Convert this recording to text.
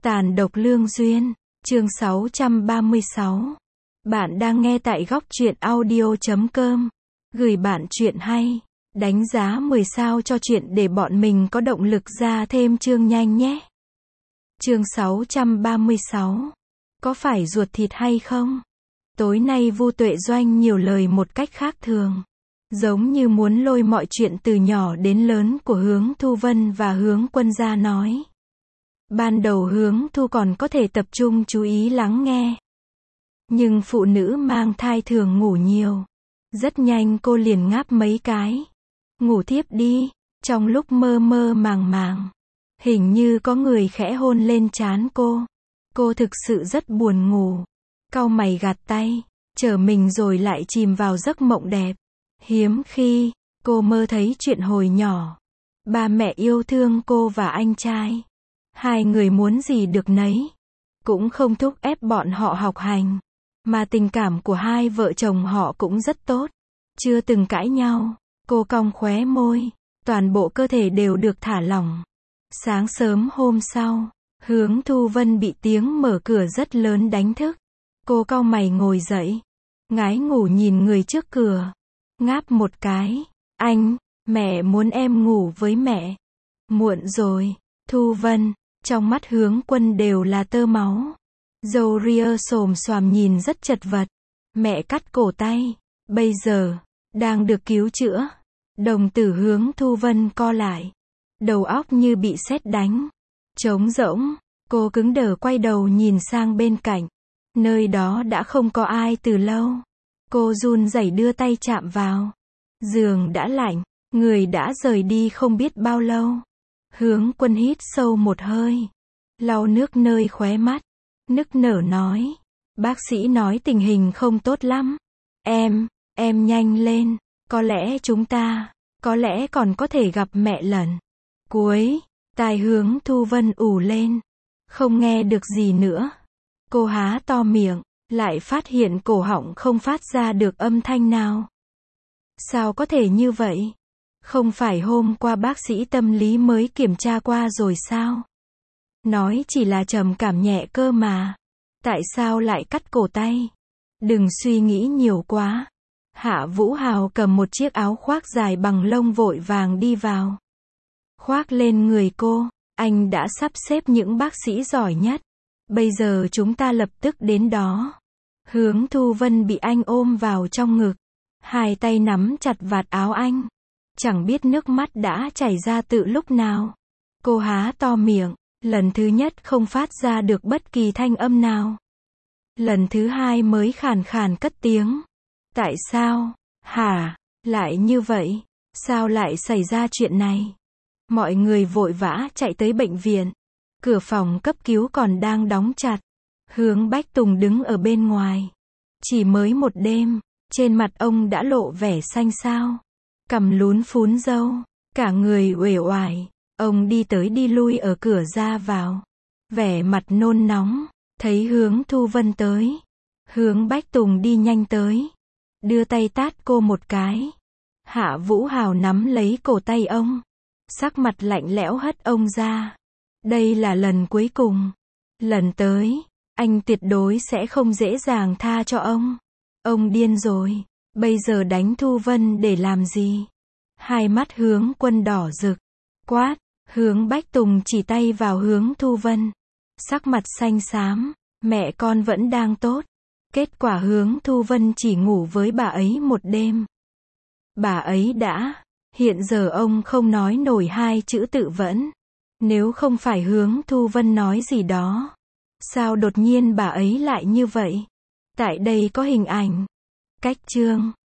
Tàn độc lương duyên, chương 636. Bạn đang nghe tại góc truyện audio.com. Gửi bạn truyện hay, đánh giá 10 sao cho truyện để bọn mình có động lực ra thêm chương nhanh nhé. Chương 636. Có phải ruột thịt hay không? Tối nay Vu Tuệ Doanh nhiều lời một cách khác thường. Giống như muốn lôi mọi chuyện từ nhỏ đến lớn của Hướng Thu Vân và Hướng Quân ra nói. Ban đầu Hướng Thu còn có thể tập trung chú ý lắng nghe. Nhưng phụ nữ mang thai thường ngủ nhiều. Rất nhanh cô liền ngáp mấy cái. Ngủ thiếp đi, trong lúc mơ mơ màng màng. Hình như có người khẽ hôn lên trán cô. Cô thực sự rất buồn ngủ. Cau mày gạt tay, trở mình rồi lại chìm vào giấc mộng đẹp. Hiếm khi, cô mơ thấy chuyện hồi nhỏ. Ba mẹ yêu thương cô và anh trai. Hai người muốn gì được nấy. Cũng không thúc ép bọn họ học hành. Mà tình cảm của hai vợ chồng họ cũng rất tốt. Chưa từng cãi nhau. Cô cong khóe môi. Toàn bộ cơ thể đều được thả lỏng. Sáng sớm hôm sau, Hướng Thu Vân bị tiếng mở cửa rất lớn đánh thức. Cô cau mày ngồi dậy. Ngái ngủ nhìn người trước cửa. Ngáp một cái. Anh, mẹ muốn em ngủ với mẹ. Muộn rồi, Thu Vân. Trong mắt Hướng Quân đều là tơ máu. Dâu ria xồm xoàm nhìn rất chật vật. Mẹ cắt cổ tay. Bây giờ, đang được cứu chữa. Đồng tử Hướng Thu Vân co lại. Đầu óc như bị sét đánh. Trống rỗng. Cô cứng đờ quay đầu nhìn sang bên cạnh. Nơi đó đã không có ai từ lâu. Cô run rẩy đưa tay chạm vào. Giường đã lạnh. Người đã rời đi không biết bao lâu. Hướng Quân hít sâu một hơi. Lau nước nơi khóe mắt. Nức nở nói. Bác sĩ nói tình hình không tốt lắm. Em nhanh lên. Có lẽ chúng ta, có lẽ còn có thể gặp mẹ lần cuối. Tai Hướng Thu Vân ù lên. Không nghe được gì nữa. Cô há to miệng, lại phát hiện cổ họng không phát ra được âm thanh nào. Sao có thể như vậy? Không phải hôm qua bác sĩ tâm lý mới kiểm tra qua rồi sao? Nói chỉ là trầm cảm nhẹ cơ mà. Tại sao lại cắt cổ tay? Đừng suy nghĩ nhiều quá. Hạ Vũ Hào cầm một chiếc áo khoác dài bằng lông vội vàng đi vào. Khoác lên người cô. Anh đã sắp xếp những bác sĩ giỏi nhất. Bây giờ chúng ta lập tức đến đó. Hướng Thu Vân bị anh ôm vào trong ngực. Hai tay nắm chặt vạt áo anh. Chẳng biết nước mắt đã chảy ra từ lúc nào. Cô há to miệng. Lần thứ nhất không phát ra được bất kỳ thanh âm nào. Lần thứ hai mới khàn khàn cất tiếng. Tại sao? Hả? Lại như vậy? Sao lại xảy ra chuyện này? Mọi người vội vã chạy tới bệnh viện. Cửa phòng cấp cứu còn đang đóng chặt. Hướng Bách Tùng đứng ở bên ngoài. Chỉ mới một đêm, trên mặt ông đã lộ vẻ xanh xao. Cằm lún phún râu, cả người uể oải. Ông đi tới đi lui ở cửa ra vào. Vẻ mặt nôn nóng. Thấy Hướng Thu Vân tới. Hướng Bách Tùng đi nhanh tới. Đưa tay tát cô một cái. Hạ Vũ Hào nắm lấy cổ tay ông. Sắc mặt lạnh lẽo hất ông ra. Đây là lần cuối cùng. Lần tới, anh tuyệt đối sẽ không dễ dàng tha cho ông. Ông điên rồi. Bây giờ đánh Thu Vân để làm gì? Hai mắt Hướng Quân đỏ rực. Quát. Hướng Bách Tùng chỉ tay vào Hướng Thu Vân. Sắc mặt xanh xám. Mẹ con vẫn đang tốt. Kết quả Hướng Thu Vân chỉ ngủ với bà ấy một đêm. Bà ấy đã. Hiện giờ ông không nói nổi hai chữ tự vẫn. Nếu không phải Hướng Thu Vân nói gì đó. Sao đột nhiên bà ấy lại như vậy? Tại đây có hình ảnh. Cách chương.